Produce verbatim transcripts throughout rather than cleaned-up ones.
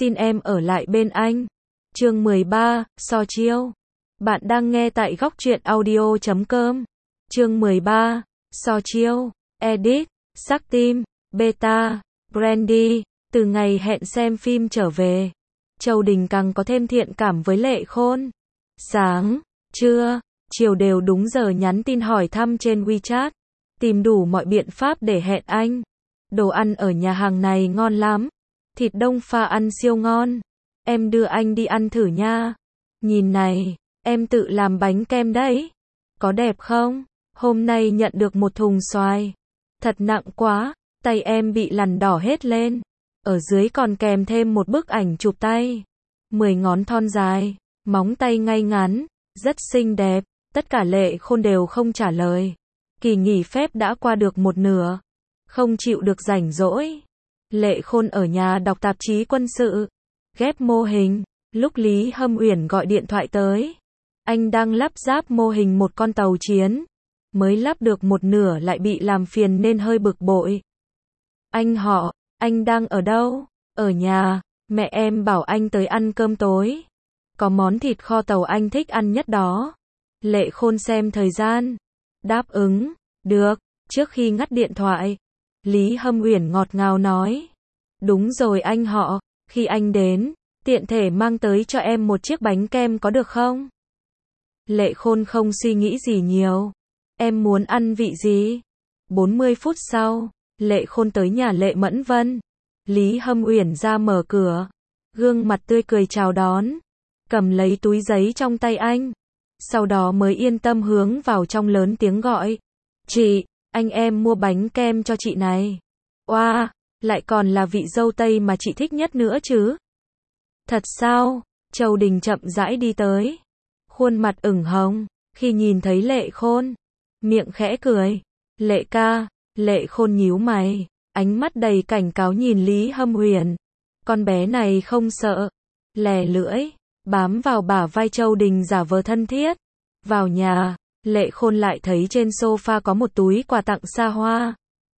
xin em ở lại bên anh. Chương mười ba, so chiêu. Bạn đang nghe tại góc truyện audio chấm com. Chương mười ba, so chiêu. Edit, sắc tim, beta, Brandy. Từ ngày hẹn xem phim trở về, Châu Đình càng có thêm thiện cảm với Lệ Khôn. Sáng, trưa, chiều đều đúng giờ nhắn tin hỏi thăm trên WeChat, tìm đủ mọi biện pháp để hẹn anh. Đồ ăn ở nhà hàng này ngon lắm, thịt đông pha ăn siêu ngon. Em đưa anh đi ăn thử nha. Nhìn này, em tự làm bánh kem đấy. Có đẹp không? Hôm nay nhận được một thùng xoài. Thật nặng quá, tay em bị lằn đỏ hết lên. Ở dưới còn kèm thêm một bức ảnh chụp tay. Mười ngón thon dài, móng tay ngay ngắn, rất xinh đẹp. Tất cả Lệ Khôn đều không trả lời. Kỳ nghỉ phép đã qua được một nửa. Không chịu được rảnh rỗi, Lệ Khôn ở nhà đọc tạp chí quân sự, ghép mô hình. Lúc Lý Hâm Uyển gọi điện thoại tới, anh đang lắp ráp mô hình một con tàu chiến. Mới lắp được một nửa lại bị làm phiền nên hơi bực bội. Anh họ, anh đang ở đâu? Ở nhà, mẹ em bảo anh tới ăn cơm tối. Có món thịt kho tàu anh thích ăn nhất đó. Lệ Khôn xem thời gian, đáp ứng, được. Trước khi ngắt điện thoại, Lý Hâm Uyển ngọt ngào nói, đúng rồi anh họ, khi anh đến, tiện thể mang tới cho em một chiếc bánh kem có được không? Lệ Khôn không suy nghĩ gì nhiều. Em muốn ăn vị gì? bốn mươi phút sau, Lệ Khôn tới nhà Lệ Mẫn Vân. Lý Hâm Uyển ra mở cửa, gương mặt tươi cười chào đón, cầm lấy túi giấy trong tay anh. Sau đó mới yên tâm hướng vào trong lớn tiếng gọi, chị, anh em mua bánh kem cho chị này. Oa, wow, lại còn là vị dâu tây mà chị thích nhất nữa chứ. Thật sao? Châu Đình chậm rãi đi tới, khuôn mặt ửng hồng, khi nhìn thấy Lệ Khôn, miệng khẽ cười. Lệ ca. Lệ Khôn nhíu mày, ánh mắt đầy cảnh cáo nhìn Lý Hâm Uyển. Con bé này không sợ, lè lưỡi, bám vào bả vai Châu Đình giả vờ thân thiết. Vào nhà, Lệ Khôn lại thấy trên sofa có một túi quà tặng xa hoa.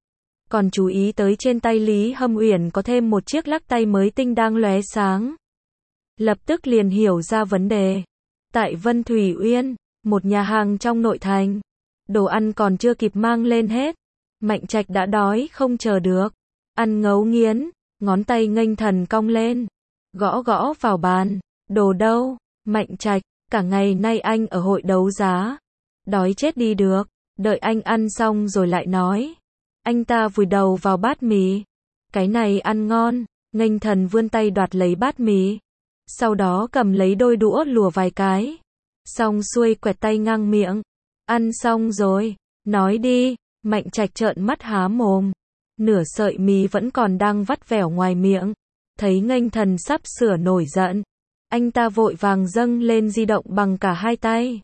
Còn chú ý tới trên tay Lý Hâm Uyển có thêm một chiếc lắc tay mới tinh đang lóe sáng. Lập tức liền hiểu ra vấn đề. Tại Vân Thủy Uyên, một nhà hàng trong nội thành, đồ ăn còn chưa kịp mang lên hết, Mạnh Trạch đã đói không chờ được. Ăn ngấu nghiến, ngón tay nghênh thần cong lên, gõ gõ vào bàn. Đồ đâu? Mạnh Trạch, cả ngày nay anh ở hội đấu giá, đói chết đi được, đợi anh ăn xong rồi lại nói. Anh ta vùi đầu vào bát mì. Cái này ăn ngon. Nghênh thần vươn tay đoạt lấy bát mì, sau đó cầm lấy đôi đũa lùa vài cái, xong xuôi quẹt tay ngang miệng. Ăn xong rồi, nói đi. Mạnh Trạch trợn mắt há mồm, nửa sợi mì vẫn còn đang vắt vẻo ngoài miệng. Thấy nghênh thần sắp sửa nổi giận, anh ta vội vàng dâng lên di động bằng cả hai tay.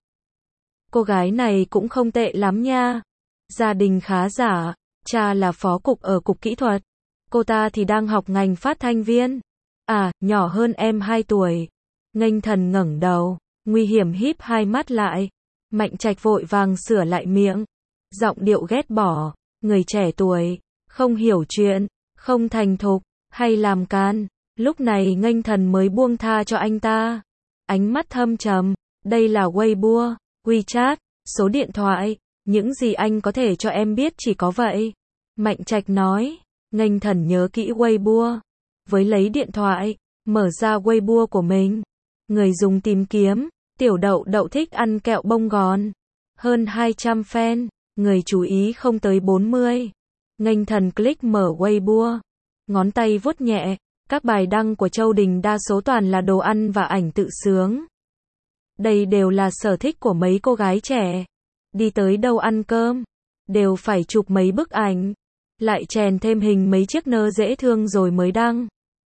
Cô gái này cũng không tệ lắm nha, gia đình khá giả, cha là phó cục ở cục kỹ thuật, cô ta thì đang học ngành phát thanh viên. À, nhỏ hơn em hai tuổi. Nghênh thần ngẩng đầu, nguy hiểm híp hai mắt lại. Mạnh Trạch vội vàng sửa lại miệng, giọng điệu ghét bỏ, người trẻ tuổi, không hiểu chuyện, không thành thục, hay làm can. Lúc này nghênh thần mới buông tha cho anh ta. Ánh mắt thâm trầm, đây là Weibo, WeChat, số điện thoại, những gì anh có thể cho em biết chỉ có vậy. Mạnh Trạch nói. Nghênh thần nhớ kỹ Weibo, với lấy điện thoại, mở ra Weibo của mình. Người dùng tìm kiếm, tiểu đậu đậu thích ăn kẹo bông gòn. Hơn hai trăm fan, người chú ý không tới bốn mươi. Nghênh thần click mở Weibo, ngón tay vuốt nhẹ, các bài đăng của Châu Đình đa số toàn là đồ ăn và ảnh tự sướng. Đây đều là sở thích của mấy cô gái trẻ. Đi tới đâu ăn cơm, đều phải chụp mấy bức ảnh, lại chèn thêm hình mấy chiếc nơ dễ thương rồi mới đăng.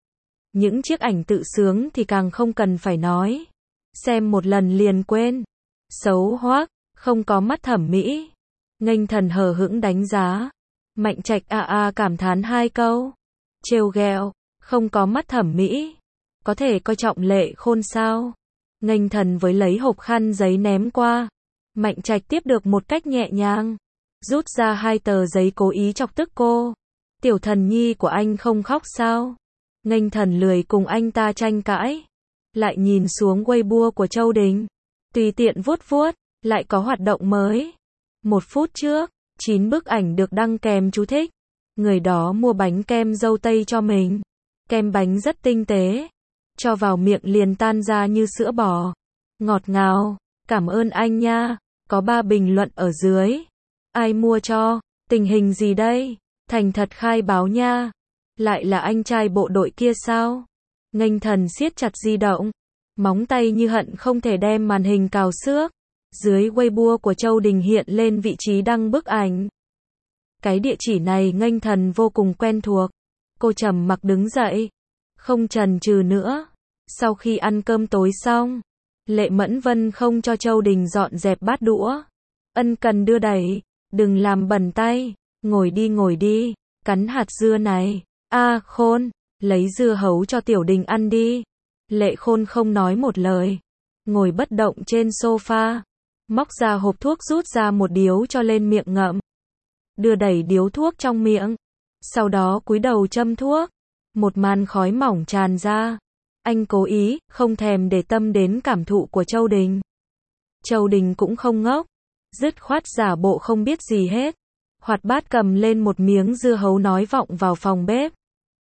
Những chiếc ảnh tự sướng thì càng không cần phải nói. Xem một lần liền quên. Xấu hoắc, không có mắt thẩm mỹ. Nghênh thần hờ hững đánh giá. Mạnh Trạch a a cảm thán hai câu. Trêu ghẹo, không có mắt thẩm mỹ. Có thể coi trọng Lệ Khôn sao? Nghênh thần với lấy hộp khăn giấy ném qua. Mạnh Trạch tiếp được một cách nhẹ nhàng, rút ra hai tờ giấy cố ý chọc tức cô. Tiểu thần nhi của anh không khóc sao? Nghênh Thần lười cùng anh ta tranh cãi. Lại nhìn xuống Weibo của Châu Đình. Tùy tiện vuốt vuốt, lại có hoạt động mới. Một phút trước, chín bức ảnh được đăng kèm chú thích. Người đó mua bánh kem dâu tây cho mình. Kem bánh rất tinh tế. Cho vào miệng liền tan ra như sữa bò. Ngọt ngào, cảm ơn anh nha. Có ba bình luận ở dưới. Ai mua cho? Tình hình gì đây? Thành thật khai báo nha. Lại là anh trai bộ đội kia sao? Nghênh Thần siết chặt di động. Móng tay như hận không thể đem màn hình cào xước. Dưới Weibo của Châu Đình hiện lên vị trí đăng bức ảnh. Cái địa chỉ này Nghênh Thần vô cùng quen thuộc. Cô trầm mặc đứng dậy. Không chần chừ nữa. Sau khi ăn cơm tối xong, Lệ Mẫn Vân không cho Châu Đình dọn dẹp bát đũa. Ân cần đưa đẩy. Đừng làm bẩn tay. Ngồi đi ngồi đi. Cắn hạt dưa này. A Khôn, lấy dưa hấu cho Tiểu Đình ăn đi. Lệ Khôn không nói một lời. Ngồi bất động trên sofa. Móc ra hộp thuốc rút ra một điếu cho lên miệng ngậm. Đưa đẩy điếu thuốc trong miệng. Sau đó cúi đầu châm thuốc. Một màn khói mỏng tràn ra. Anh cố ý, không thèm để tâm đến cảm thụ của Châu Đình. Châu Đình cũng không ngốc. Dứt khoát giả bộ không biết gì hết. Hoạt bát cầm lên một miếng dưa hấu nói vọng vào phòng bếp.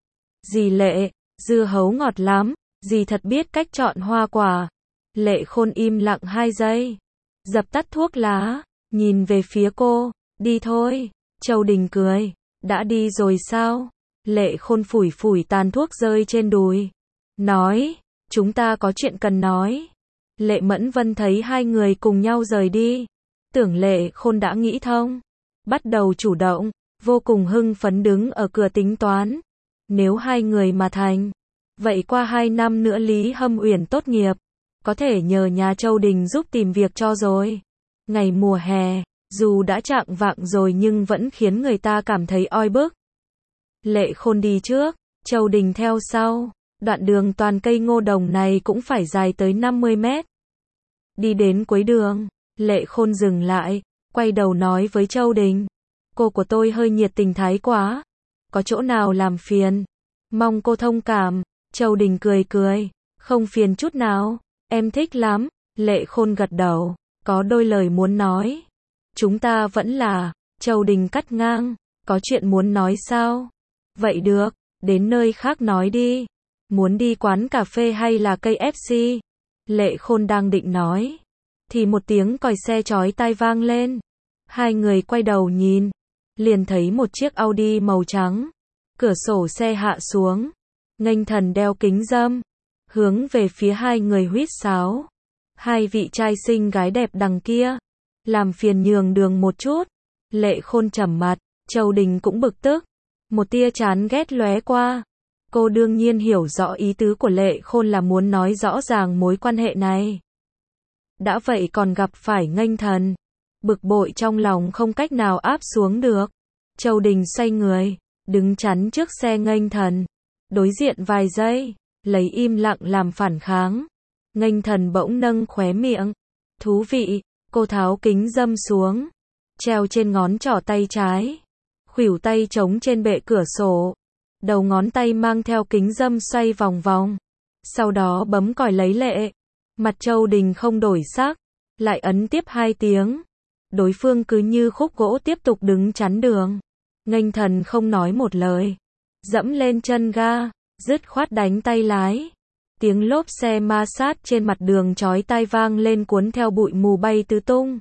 Dì Lệ, dưa hấu ngọt lắm, dì thật biết cách chọn hoa quả. Lệ Khôn im lặng hai giây. Dập tắt thuốc lá, nhìn về phía cô, đi thôi. Châu Đình cười, đã đi rồi sao? Lệ Khôn phủi phủi tàn thuốc rơi trên đùi. Nói, chúng ta có chuyện cần nói. Lệ Mẫn Vân thấy hai người cùng nhau rời đi. Tưởng Lệ Khôn đã nghĩ thông. Bắt đầu chủ động, vô cùng hưng phấn đứng ở cửa tính toán. Nếu hai người mà thành, vậy qua hai năm nữa Lý Hâm Uyển tốt nghiệp, có thể nhờ nhà Châu Đình giúp tìm việc cho rồi. Ngày mùa hè, dù đã chạng vạng rồi nhưng vẫn khiến người ta cảm thấy oi bức. Lệ Khôn đi trước, Châu Đình theo sau. Đoạn đường toàn cây ngô đồng này cũng phải dài tới năm mươi mét. Đi đến cuối đường, Lệ Khôn dừng lại, quay đầu nói với Châu Đình. Cô của tôi hơi nhiệt tình thái quá. Có chỗ nào làm phiền? Mong cô thông cảm. Châu Đình cười cười. Không phiền chút nào. Em thích lắm. Lệ Khôn gật đầu. Có đôi lời muốn nói. Chúng ta vẫn là. Châu Đình cắt ngang. Có chuyện muốn nói sao? Vậy được. Đến nơi khác nói đi. Muốn đi quán cà phê hay là cây ép xê? Lệ Khôn đang định nói. Thì một tiếng còi xe chói tai vang lên. Hai người quay đầu nhìn. Liền thấy một chiếc Audi màu trắng. Cửa sổ xe hạ xuống. Nghênh Thần đeo kính râm. Hướng về phía hai người huýt sáo. Hai vị trai xinh gái đẹp đằng kia. Làm phiền nhường đường một chút. Lệ Khôn trầm mặt. Châu Đình cũng bực tức. Một tia chán ghét lóe qua. Cô đương nhiên hiểu rõ ý tứ của Lệ Khôn là muốn nói rõ ràng mối quan hệ này. Đã vậy còn gặp phải Nghênh Thần. Bực bội trong lòng không cách nào áp xuống được. Châu Đình xoay người, đứng chắn trước xe Nghênh Thần. Đối diện vài giây, lấy im lặng làm phản kháng. Nghênh Thần bỗng nâng khóe miệng. Thú vị, cô tháo kính râm xuống. Treo trên ngón trỏ tay trái. Khuỷu tay trống trên bệ cửa sổ. Đầu ngón tay mang theo kính râm xoay vòng vòng. Sau đó bấm còi lấy Lệ. Mặt Châu Đình không đổi sắc. Lại ấn tiếp hai tiếng. Đối phương cứ như khúc gỗ tiếp tục đứng chắn đường. Nghênh Thần không nói một lời. Dẫm lên chân ga. Dứt khoát đánh tay lái. Tiếng lốp xe ma sát trên mặt đường chói tai vang lên cuốn theo bụi mù bay tứ tung.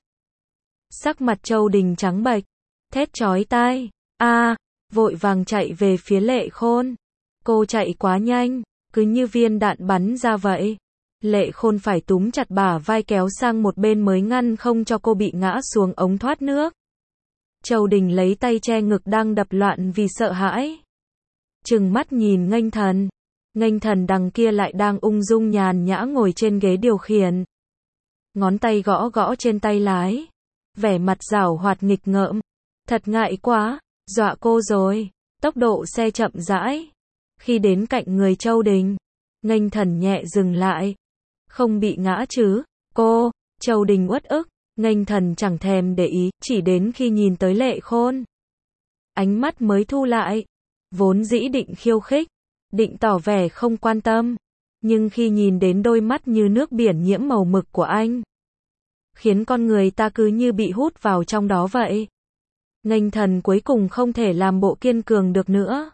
Sắc mặt Châu Đình trắng bệch. Thét chói tai. A, vội vàng chạy về phía Lệ Khôn. Cô chạy quá nhanh. Cứ như viên đạn bắn ra vậy. Lệ Khôn phải túm chặt bả vai kéo sang một bên mới ngăn không cho cô bị ngã xuống ống thoát nước. Châu Đình lấy tay che ngực đang đập loạn vì sợ hãi. Trừng mắt nhìn Nghênh Thần. Nghênh Thần đằng kia lại đang ung dung nhàn nhã ngồi trên ghế điều khiển. Ngón tay gõ gõ trên tay lái. Vẻ mặt giảo hoạt nghịch ngợm. Thật ngại quá, dọa cô rồi. Tốc độ xe chậm rãi. Khi đến cạnh người Châu Đình, Nghênh Thần nhẹ dừng lại. Không bị ngã chứ, cô. Châu Đình uất ức. Nghênh Thần chẳng thèm để ý, chỉ đến khi nhìn tới Lệ Khôn. Ánh mắt mới thu lại. Vốn dĩ định khiêu khích. định tỏ vẻ không quan tâm. Nhưng khi nhìn đến đôi mắt như nước biển nhiễm màu mực của anh, khiến con người ta cứ như bị hút vào trong đó vậy. Nghênh Thần cuối cùng không thể làm bộ kiên cường được nữa.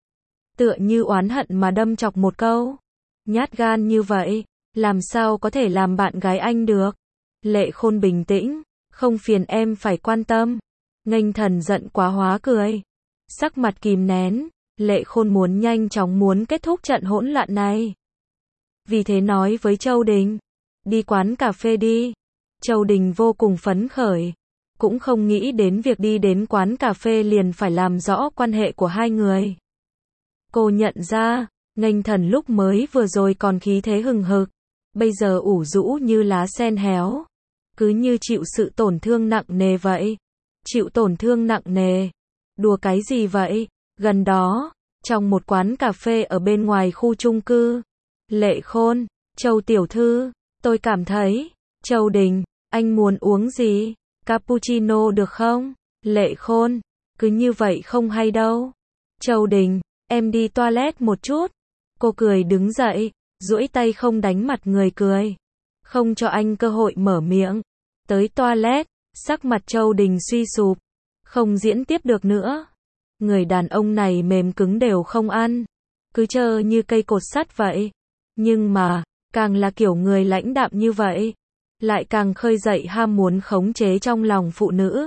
Tựa như oán hận mà đâm chọc một câu. Nhát gan như vậy, làm sao có thể làm bạn gái anh được? Lệ Khôn bình tĩnh, không phiền em phải quan tâm. Nghênh Thần giận quá hóa cười. Sắc mặt kìm nén, Lệ Khôn muốn nhanh chóng muốn kết thúc trận hỗn loạn này. Vì thế nói với Châu Đình, đi quán cà phê đi. Châu Đình vô cùng phấn khởi, cũng không nghĩ đến việc đi đến quán cà phê liền phải làm rõ quan hệ của hai người. Cô nhận ra, Nghênh Thần lúc mới vừa rồi còn khí thế hừng hực, bây giờ ủ rũ như lá sen héo, cứ như chịu sự tổn thương nặng nề vậy. Chịu tổn thương nặng nề? Đùa cái gì vậy? Gần đó, trong một quán cà phê ở bên ngoài khu chung cư. Lệ Khôn, Châu tiểu thư, tôi cảm thấy, Châu Đình, anh muốn uống gì? Cappuccino được không? Lệ Khôn, cứ như vậy không hay đâu. Châu Đình, em đi toilet một chút. Cô cười đứng dậy, duỗi tay không đánh mặt người cười, không cho anh cơ hội mở miệng. Tới toilet, sắc mặt Châu Đình suy sụp, không diễn tiếp được nữa. Người đàn ông này mềm cứng đều không ăn, cứ chờ như cây cột sắt vậy. Nhưng mà, càng là kiểu người lãnh đạm như vậy, lại càng khơi dậy ham muốn khống chế trong lòng phụ nữ.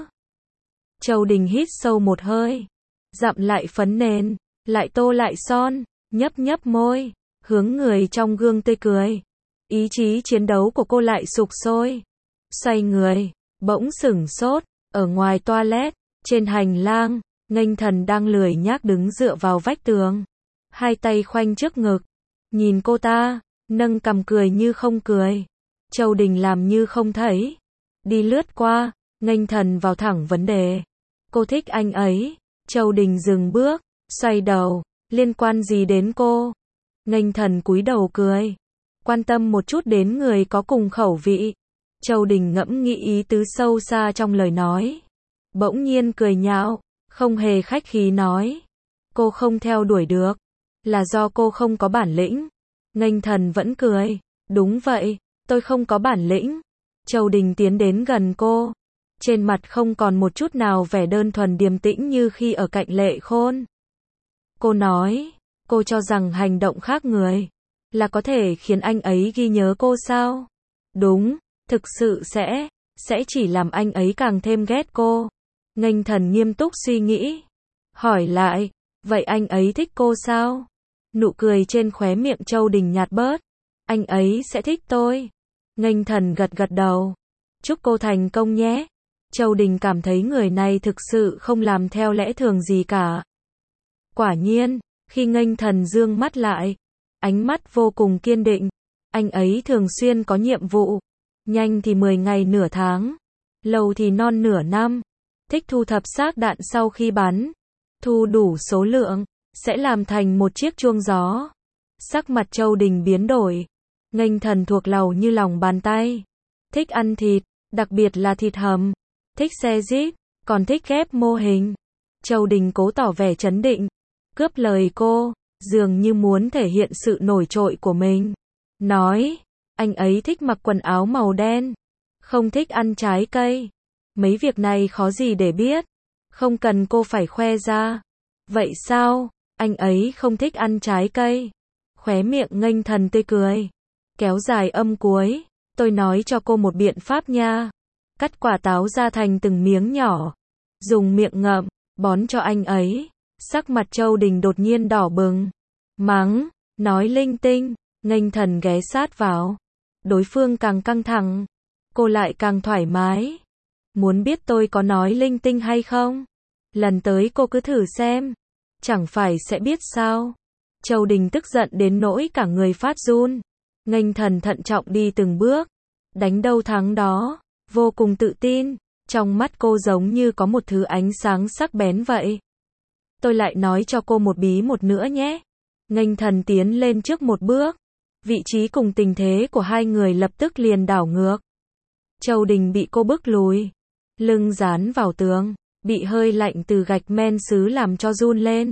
Châu Đình hít sâu một hơi, dặm lại phấn nền, lại tô lại son, nhấp nhấp môi, hướng người trong gương tươi cười. Ý chí chiến đấu của cô lại sục sôi. Xoay người, bỗng sửng sốt, ở ngoài toilet, trên hành lang, Nghênh Thần đang lười nhác đứng dựa vào vách tường, hai tay khoanh trước ngực, nhìn cô ta, nâng cằm cười như không cười. Châu Đình làm như không thấy, đi lướt qua, Nghênh Thần vào thẳng vấn đề. Cô thích anh ấy. Châu Đình dừng bước, xoay đầu, liên quan gì đến cô? Nghênh Thần cúi đầu cười, quan tâm một chút đến người có cùng khẩu vị. Châu Đình ngẫm nghĩ ý tứ sâu xa trong lời nói, bỗng nhiên cười nhạo, không hề khách khí nói, cô không theo đuổi được, là do cô không có bản lĩnh. Nghênh Thần vẫn cười, đúng vậy, tôi không có bản lĩnh. Châu Đình tiến đến gần cô, trên mặt không còn một chút nào vẻ đơn thuần điềm tĩnh như khi ở cạnh Lệ Khôn. Cô nói, cô cho rằng hành động khác người là có thể khiến anh ấy ghi nhớ cô sao? Đúng, thực sự sẽ, sẽ chỉ làm anh ấy càng thêm ghét cô. Nghênh Thần nghiêm túc suy nghĩ, hỏi lại, vậy anh ấy thích cô sao? Nụ cười trên khóe miệng Châu Đình nhạt bớt, anh ấy sẽ thích tôi. Nghênh Thần gật gật đầu, chúc cô thành công nhé. Châu Đình cảm thấy người này thực sự không làm theo lẽ thường gì cả. Quả nhiên, khi Nghênh Thần dương mắt lại, ánh mắt vô cùng kiên định. Anh ấy thường xuyên có nhiệm vụ, nhanh thì mười ngày nửa tháng, lâu thì non nửa năm. Thích thu thập xác đạn sau khi bắn, thu đủ số lượng, sẽ làm thành một chiếc chuông gió. Sắc mặt Châu Đình biến đổi, Nghênh Thần thuộc lầu như lòng bàn tay. Thích ăn thịt, đặc biệt là thịt hầm, thích xe jeep, còn thích ghép mô hình. Châu Đình cố tỏ vẻ trấn định, cướp lời cô, dường như muốn thể hiện sự nổi trội của mình. Nói, anh ấy thích mặc quần áo màu đen, không thích ăn trái cây. Mấy việc này khó gì để biết, không cần cô phải khoe ra. Vậy sao, anh ấy không thích ăn trái cây? Khóe miệng Nghênh Thần tươi cười, kéo dài âm cuối, tôi nói cho cô một biện pháp nha. Cắt quả táo ra thành từng miếng nhỏ, dùng miệng ngậm, bón cho anh ấy. Sắc mặt Châu Đình đột nhiên đỏ bừng, mắng, nói linh tinh. Nghênh Thần ghé sát vào, đối phương càng căng thẳng, cô lại càng thoải mái. Muốn biết tôi có nói linh tinh hay không? Lần tới cô cứ thử xem, chẳng phải sẽ biết sao? Châu Đình tức giận đến nỗi cả người phát run. Nghênh Thần thận trọng đi từng bước, đánh đâu thắng đó, vô cùng tự tin. Trong mắt cô giống như có một thứ ánh sáng sắc bén vậy. Tôi lại nói cho cô một bí mật nữa nhé. Nghênh Thần tiến lên trước một bước, vị trí cùng tình thế của hai người lập tức liền đảo ngược. Châu Đình bị cô bức lùi, lưng dán vào tường, bị hơi lạnh từ gạch men sứ làm cho run lên.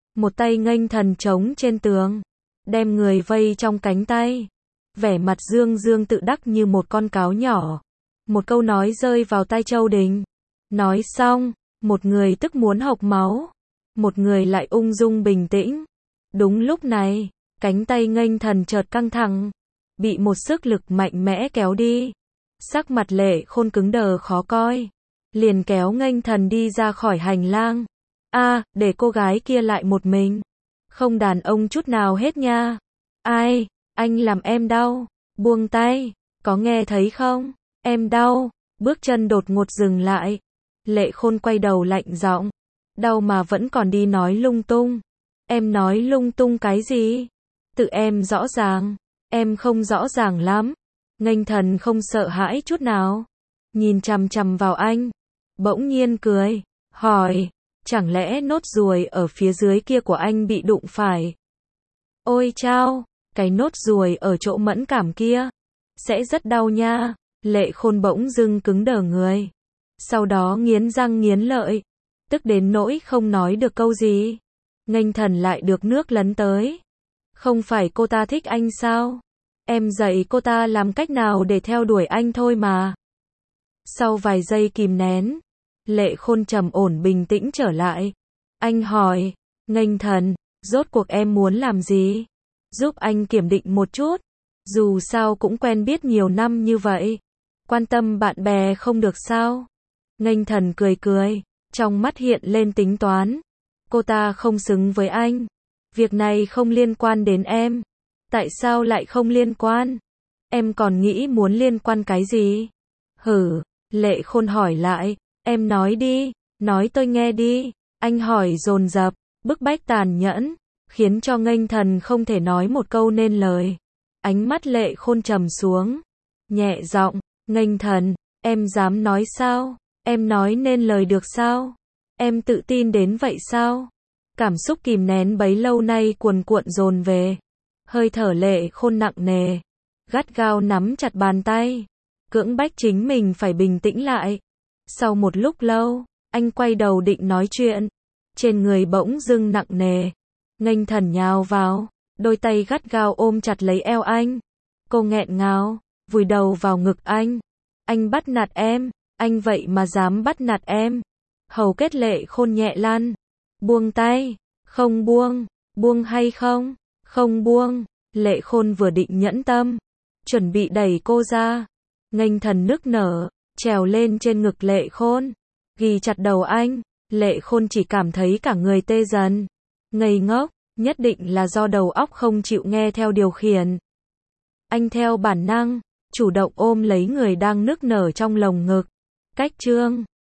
một tay nghênh thần chống trên tường, đem người vây trong cánh tay. Vẻ mặt Dương Dương tự đắc như một con cáo nhỏ. Một câu nói rơi vào tai Châu Đình. Nói xong, một người tức muốn hộc máu, một người lại ung dung bình tĩnh. Đúng lúc này, cánh tay nghênh thần chợt căng thẳng, bị một sức lực mạnh mẽ kéo đi. Sắc mặt Lệ Khôn cứng đờ khó coi, liền kéo nghênh thần đi ra khỏi hành lang. A, để cô gái kia lại một mình. Không đàn ông chút nào hết nha. Ai, anh làm em đau. Buông tay, có nghe thấy không? Em đau. Bước chân đột ngột dừng lại. Lệ Khôn quay đầu lạnh giọng. Đau mà vẫn còn đi nói lung tung. Em nói lung tung cái gì? Tự em rõ ràng. Em không rõ ràng lắm. Nghênh thần không sợ hãi chút nào. Nhìn chằm chằm vào anh. Bỗng nhiên cười. Hỏi. Chẳng lẽ nốt ruồi ở phía dưới kia của anh bị đụng phải? Ôi chao, cái nốt ruồi ở chỗ mẫn cảm kia. Sẽ rất đau nha. Lệ Khôn bỗng dưng cứng đờ người. Sau đó nghiến răng nghiến lợi. Tức đến nỗi không nói được câu gì. Nghênh thần lại được nước lấn tới. Không phải cô ta thích anh sao? Em dạy cô ta làm cách nào để theo đuổi anh thôi mà. Sau vài giây kìm nén, Lệ Khôn trầm ổn bình tĩnh trở lại. Anh hỏi, nghênh thần, rốt cuộc em muốn làm gì? Giúp anh kiểm định một chút. Dù sao cũng quen biết nhiều năm như vậy. Quan tâm bạn bè không được sao? Nghênh thần cười cười, trong mắt hiện lên tính toán. Cô ta không xứng với anh. Việc này không liên quan đến em. Tại sao lại không liên quan? Em còn nghĩ muốn liên quan cái gì? Hử, Lệ Khôn hỏi lại. Em nói đi, nói tôi nghe đi. Anh hỏi dồn dập, bức bách tàn nhẫn, khiến cho nghênh thần không thể nói một câu nên lời. Ánh mắt Lệ Khôn trầm xuống, nhẹ giọng, nghênh thần, em dám nói sao? Em nói nên lời được sao? Em tự tin đến vậy sao? Cảm xúc kìm nén bấy lâu nay cuồn cuộn dồn về. Hơi thở Lệ Khôn nặng nề, gắt gao nắm chặt bàn tay, cưỡng bách chính mình phải bình tĩnh lại. Sau một lúc lâu, anh quay đầu định nói chuyện. Trên người bỗng dưng nặng nề. Nghênh thần nhào vào, đôi tay gắt gao ôm chặt lấy eo anh. Cô nghẹn ngào, vùi đầu vào ngực anh. Anh bắt nạt em, anh vậy mà dám bắt nạt em. Hầu kết Lệ Khôn nhẹ lăn. Buông tay, không buông, buông hay không, không buông. Lệ Khôn vừa định nhẫn tâm, chuẩn bị đẩy cô ra. Nghênh thần nức nở, trèo lên trên ngực Lệ Khôn, ghi chặt đầu anh. Lệ Khôn chỉ cảm thấy cả người tê dần, ngây ngốc, nhất định là do đầu óc không chịu nghe theo điều khiển. Anh theo bản năng, chủ động ôm lấy người đang nức nở trong lồng ngực. Cách chương